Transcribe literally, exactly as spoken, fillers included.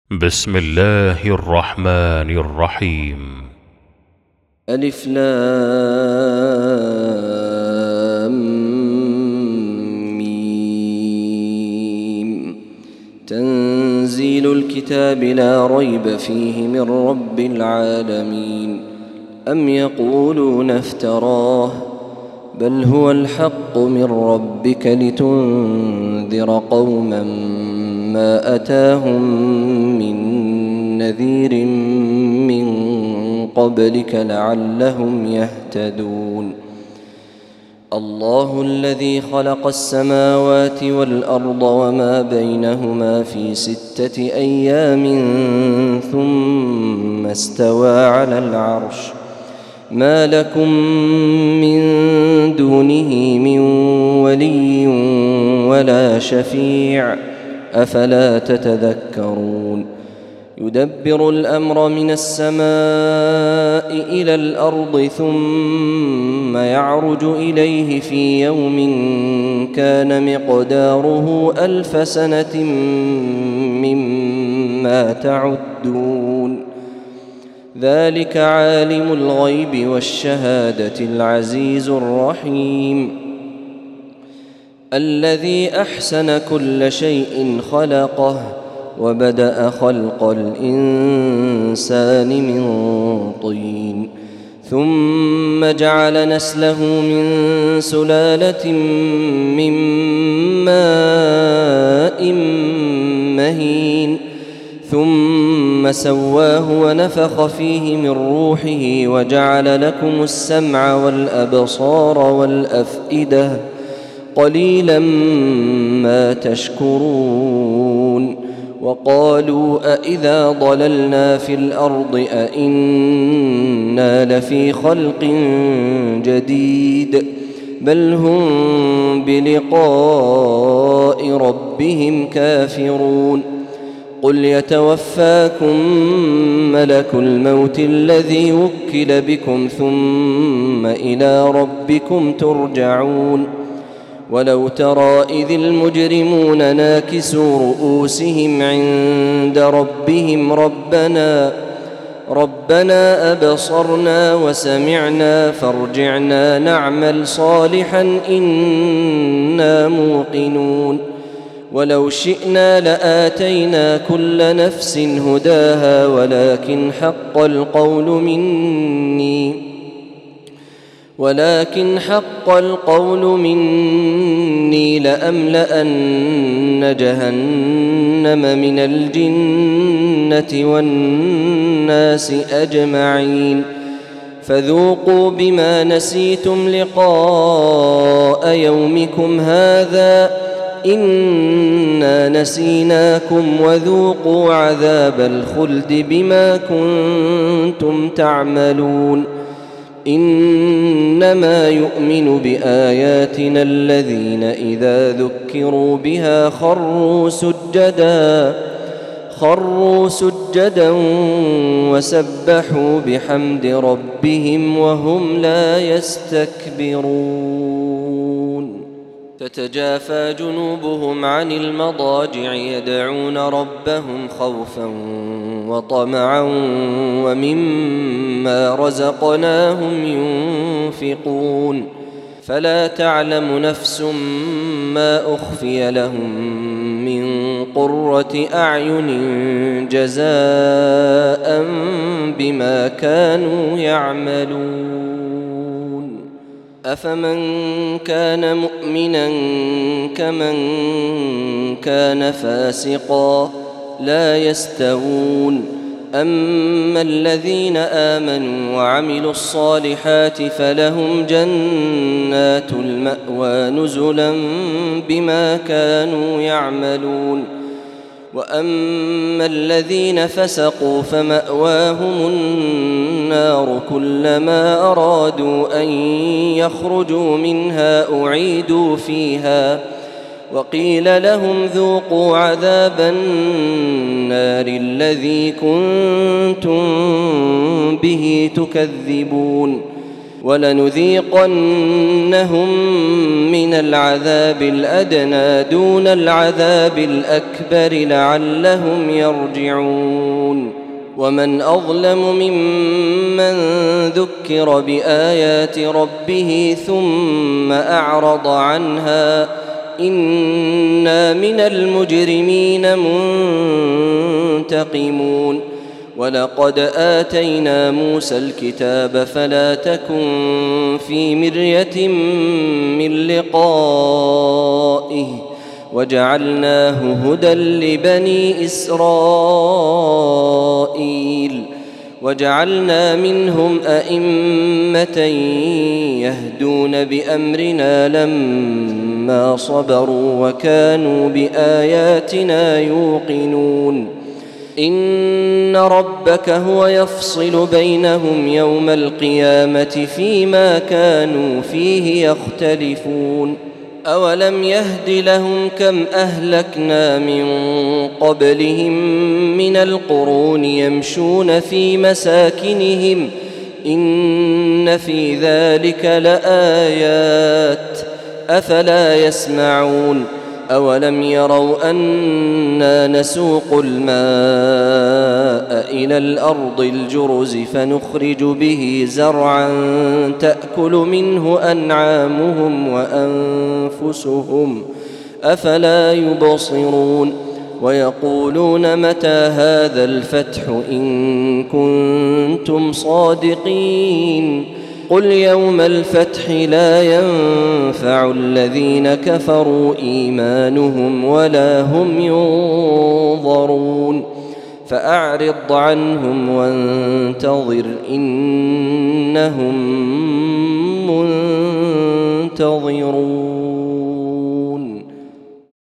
بسم الله الرحمن الرحيم. ألف لام ميم. تنزيل الكتاب لا ريب فيه من رب العالمين. أم يقولون افتراه بل هو الحق من ربك لتنذر قوما ما أتاهم من نذير من قبلك لعلهم يهتدون. الله الذي خلق السماوات والأرض وما بينهما في ستة أيام ثم استوى على العرش. ما لكم من دونه من ولي ولا شفيع أفلا تتذكرون. يدبر الأمر من السماء إلى الأرض ثم يعرج إليه في يوم كان مقداره ألف سنة مما تعدون. ذلك عالم الغيب والشهادة العزيز الرحيم. الذي أحسن كل شيء خلقه وبدأ خلق الإنسان من طين ثم جعل نسله من سلالة من ماء مهين ثم سواه ونفخ فيه من روحه وجعل لكم السمع والأبصار والأفئدة قليلا ما تشكرون. وقالوا أإذا ضللنا في الأرض أإنا لفي خلق جديد بل هم بلقاء ربهم كافرون. قل يتوفاكم ملك الموت الذي وكل بكم ثم إلى ربكم ترجعون. ولو ترى إذ المجرمون ناكسوا رؤوسهم عند ربهم ربنا ربنا أبصرنا وسمعنا فارجعنا نعمل صالحا إنا موقنون. ولو شئنا لآتينا كل نفس هداها ولكن حق القول مني ولكن حق القول مني لأملأن جهنم من الجنة والناس أجمعين. فذوقوا بما نسيتم لقاء يومكم هذا إنا نسيناكم وذوقوا عذاب الخلد بما كنتم تعملون. إنما يؤمن بآياتنا الذين إذا ذكروا بها خروا سجدا خروا سجدا وسبحوا بحمد ربهم وهم لا يستكبرون. تتجافى جنوبهم عن المضاجع يدعون ربهم خوفا وطمعا ومما رزقناهم ينفقون. فلا تعلم نفس ما أخفي لهم من قرة أعين جزاء بما كانوا يعملون. أفمن كان مؤمنا كمن كان فاسقا لا يستوون. أما الذين آمنوا وعملوا الصالحات فلهم جنات المأوى نزلا بما كانوا يعملون. وأما الذين فسقوا فمأواهم النار كلما أرادوا أن يخرجوا منها أعيدوا فيها وقيل لهم ذوقوا عذاب النار الذي كنتم به تكذبون. ولنذيقنهم من العذاب الأدنى دون العذاب الأكبر لعلهم يرجعون. ومن أظلم ممن ذكر بآيات ربه ثم أعرض عنها إنا من المجرمين منتقمون. ولقد آتينا موسى الكتاب فلا تكن في مرية من لقائه وجعلناه هدى لبني إسرائيل وجعلنا منهم أئمة يهدون بأمرنا لما صبروا وكانوا بآياتنا يوقنون. إن ربك هو يفصل بينهم يوم القيامة فيما كانوا فيه يختلفون. أولم يهد لهم كم أهلكنا من قبلهم من القرون يمشون في مساكنهم إن في ذلك لآيات أفلا يسمعون. أولم يروا أنا نسوق الماء إلى الأرض الجرز فنخرج به زرعا تأكل منه أنعامهم وأنفسهم أفلا يبصرون. ويقولون متى هذا الفتح إن كنتم صادقين قل يوم الفتح لا ينفع الذين كفروا إيمانهم ولا هم ينظرون. فأعرض عنهم وانتظر إنهم منتظرون.